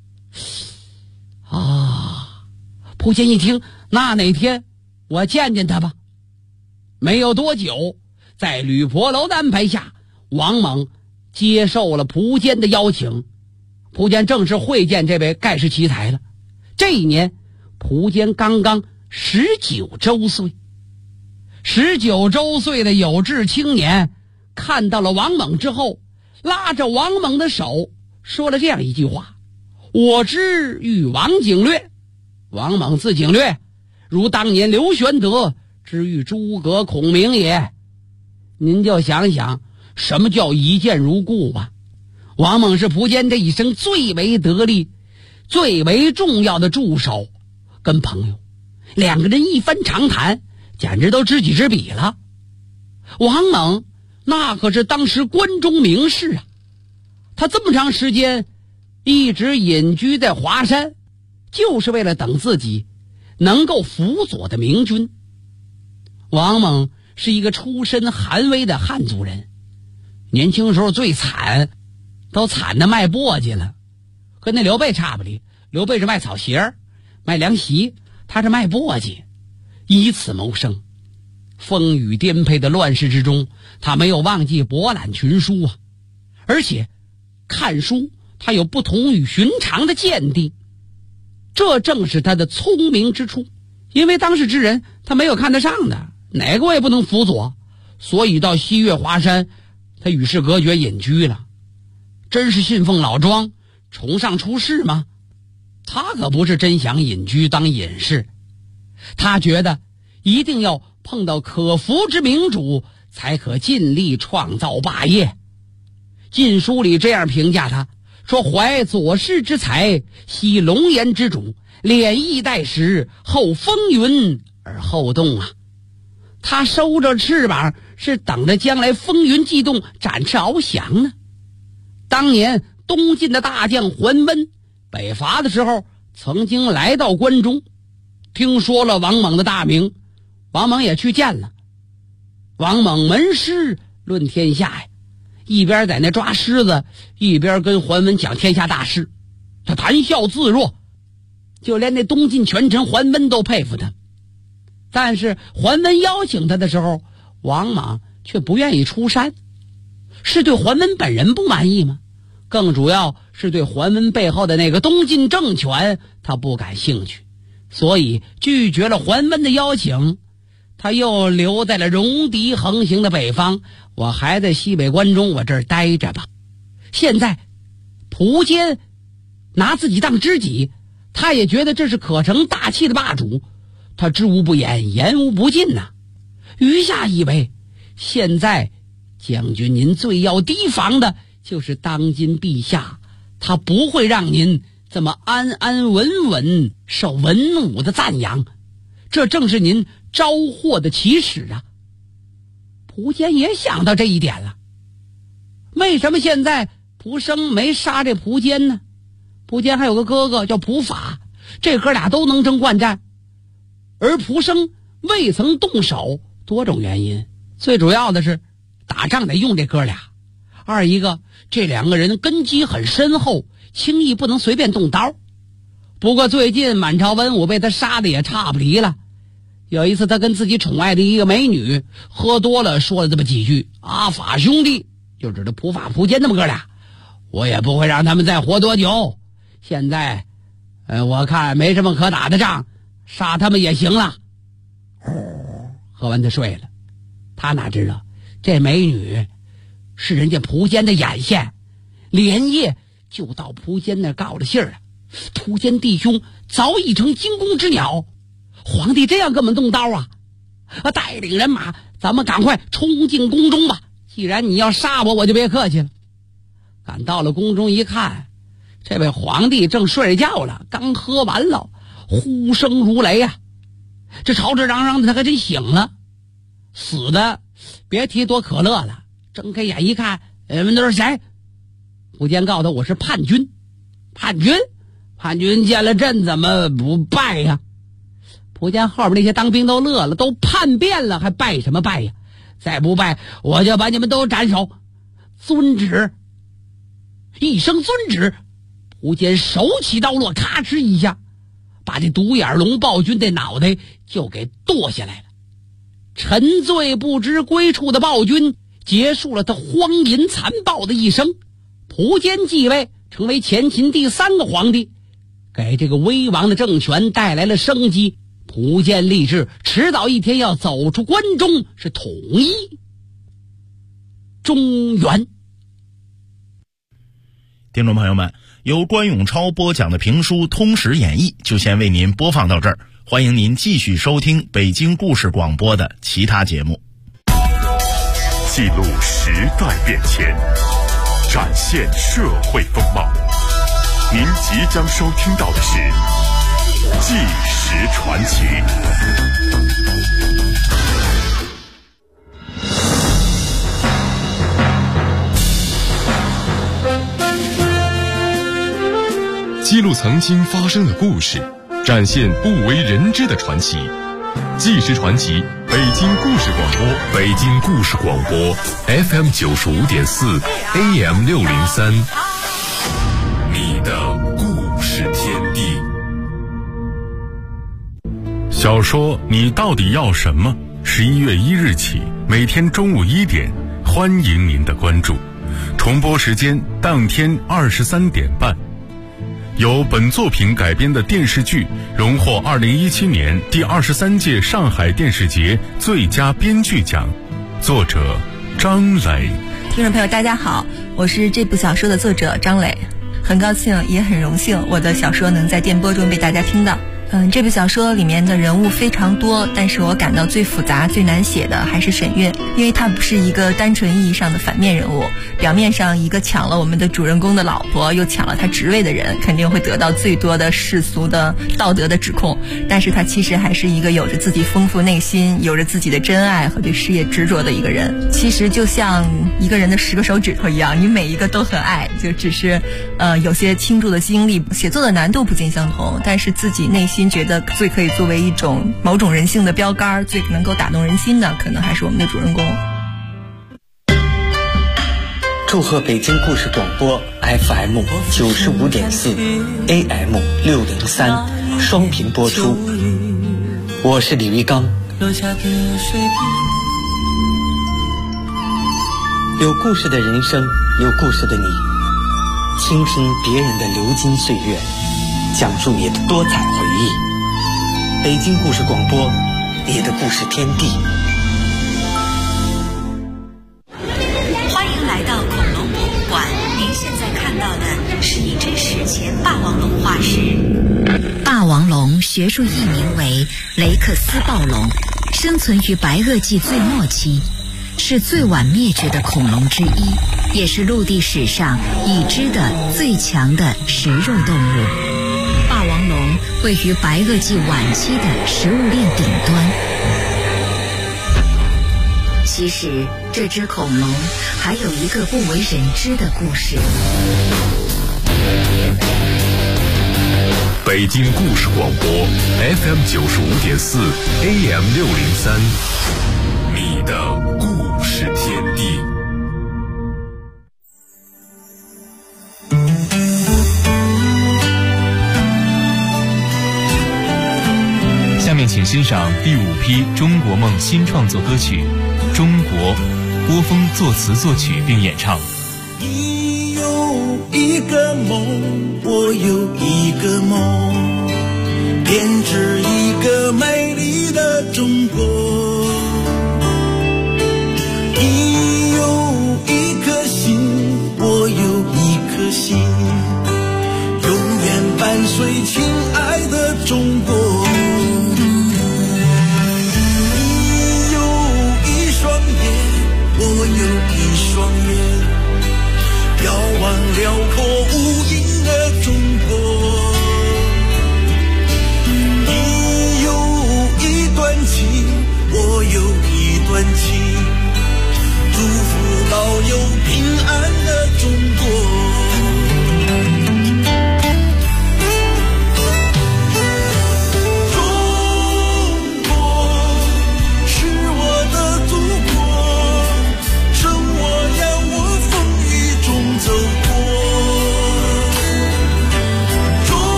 啊！苻坚一听，那哪天我见见他吧。没有多久，在吕婆楼的安排下，王猛接受了苻坚的邀请。苻坚正式会见这位盖世奇才了。这一年苻坚刚刚19周岁。19周岁的有志青年看到了王猛之后，拉着王猛的手说了这样一句话：我之与王景略。王猛字景略，如当年刘玄德之与诸葛孔明也。您就想想什么叫一见如故吧。王猛是苻坚这一生最为得力、 最为重要的助手跟朋友，两个人一番长谈，简直都知己知彼了。王猛那可是当时关中名士啊，他这么长时间一直隐居在华山，就是为了等自己能够辅佐的明君。王猛是一个出身寒微的汉族人，年轻时候最惨，都惨的卖簸箕了，跟那刘备差不离。刘备是卖草鞋卖凉席，他是卖簸箕，以此谋生。风雨颠沛的乱世之中，他没有忘记博览群书啊，而且看书他有不同于寻常的见地，这正是他的聪明之处。因为当世之人他没有看得上的，哪个我也不能辅佐，所以到西岳华山他与世隔绝隐居了。真是信奉老庄崇尚出世吗？他可不是真想隐居当隐士，他觉得一定要碰到可服之明主，才可尽力创造霸业。晋书里这样评价他，说怀左氏之才，惜龙颜之主，敛意待时，后风云而后动啊。他收着翅膀，是等着将来风云悸动，展翅翱翔呢。当年东晋的大将桓温北伐的时候，曾经来到关中，听说了王猛的大名，王猛也去见了。王猛门师论天下呀，一边在那抓狮子，一边跟桓温讲天下大事，他谈笑自若，就连那东晋权臣桓温都佩服他。但是桓温邀请他的时候，王莽却不愿意出山，是对桓温本人不满意吗？更主要是对桓温背后的那个东晋政权他不感兴趣，所以拒绝了桓温的邀请。他又留在了戎狄横行的北方，我还在西北关中，我这儿待着吧。现在苻坚拿自己当知己，他也觉得这是可成大器的霸主，他知无不言，言无不尽呐。余下以为，现在将军您最要提防的就是当今陛下，他不会让您这么安安稳稳受文武的赞扬，这正是您招祸的起始啊。苻坚也想到这一点了，为什么现在苻生没杀这苻坚呢？苻坚还有个哥哥叫苻法，这哥俩都能征惯战，而苻生未曾动手，多种原因，最主要的是打仗得用这哥俩，二一个这两个人根基很深厚，轻易不能随便动刀。不过最近满朝文武被他杀的也差不离了，有一次他跟自己宠爱的一个美女喝多了，说了这么几句，阿法兄弟就指着苻法苻坚那么哥俩，我也不会让他们再活多久，现在我看没什么可打的仗，杀他们也行了。喝完他睡了，他哪知道这美女是人家苻坚的眼线，连夜就到苻坚那告了信了。苻坚弟兄早已成惊弓之鸟，皇帝这样跟我们动刀啊，带领人马咱们赶快冲进宫中吧，既然你要杀我，我就别客气了。赶到了宫中一看，这位皇帝正睡着觉了，刚喝完了，呼声如雷啊，这吵吵嚷嚷的他可真醒了，死的别提多可乐了。睁开眼一看，你们都是谁？苻坚告诉他，我是叛军。叛军见了朕怎么不拜呀？苻坚后边那些当兵都乐了，都叛变了还拜什么拜呀？再不拜我就把你们都斩首。遵旨。一声遵旨，苻坚手起刀落，咔哧一下把这独眼龙暴君的脑袋就给剁下来了。沉醉不知归处的暴君结束了他荒淫残暴的一生。苻坚继位，成为前秦第3个皇帝，给这个危亡的政权带来了生机。苻坚立志，迟早一天要走出关中，是统一中原。 听众朋友们，由关永超播讲的评书《通史演义》就先为您播放到这儿，欢迎您继续收听北京故事广播的其他节目。 记录时代变迁，展现社会风貌， 您即将收听到的是《纪实传奇》。记录曾经发生的故事，展现不为人知的传奇。纪实传奇，北京故事广播，北京故事广播 FM 95.4 AM 603，你的故事天地。 小说你到底要什么？11月1日起，每天中午1点，欢迎您的关注。重播时间当天23点半。由本作品改编的电视剧荣获2017年第23届上海电视节最佳编剧奖，作者张磊。 听众朋友大家好，我是这部小说的作者张磊，很高兴也很荣幸我的小说能在电波中被大家听到。这部小说里面的人物非常多，但是我感到最复杂最难写的还是沈月，因为她不是一个单纯意义上的反面人物。表面上一个抢了我们的主人公的老婆又抢了他职位的人，肯定会得到最多的世俗的道德的指控，但是他其实还是一个有着自己丰富内心，有着自己的真爱和对事业执着的一个人。其实就像一个人的10个手指头一样，你每一个都很爱，就只是有些倾注的精力，写作的难度不尽相同，但是自己内心觉得最可以作为一种某种人性的标杆，最能够打动人心的，可能还是我们的主人公。 祝贺北京故事广播 FM 95.4 AM 603双频播出，我是李玉刚。有故事的人生，有故事的你，倾听别人的流金岁月，讲述你的多彩回忆。北京故事广播，你的故事天地。 欢迎来到恐龙博物馆，您现在看到的是一只史前霸王龙化石。 霸王龙学术译名为雷克斯暴龙，生存于白垩纪最末期，是最晚灭绝的恐龙之一，也是陆地史上已知的最强的食肉动物。霸王龙位于白垩纪晚期的食物链顶端。其实这只恐龙还有一个不为人知的故事。 北京故事广播 FM 95.4 AM 603，你的故事天地。 下面请欣赏第5批中国梦新创作歌曲《中国》，郭峰作词作曲并演唱。 你有一个梦，我有一个梦，编织一个美丽的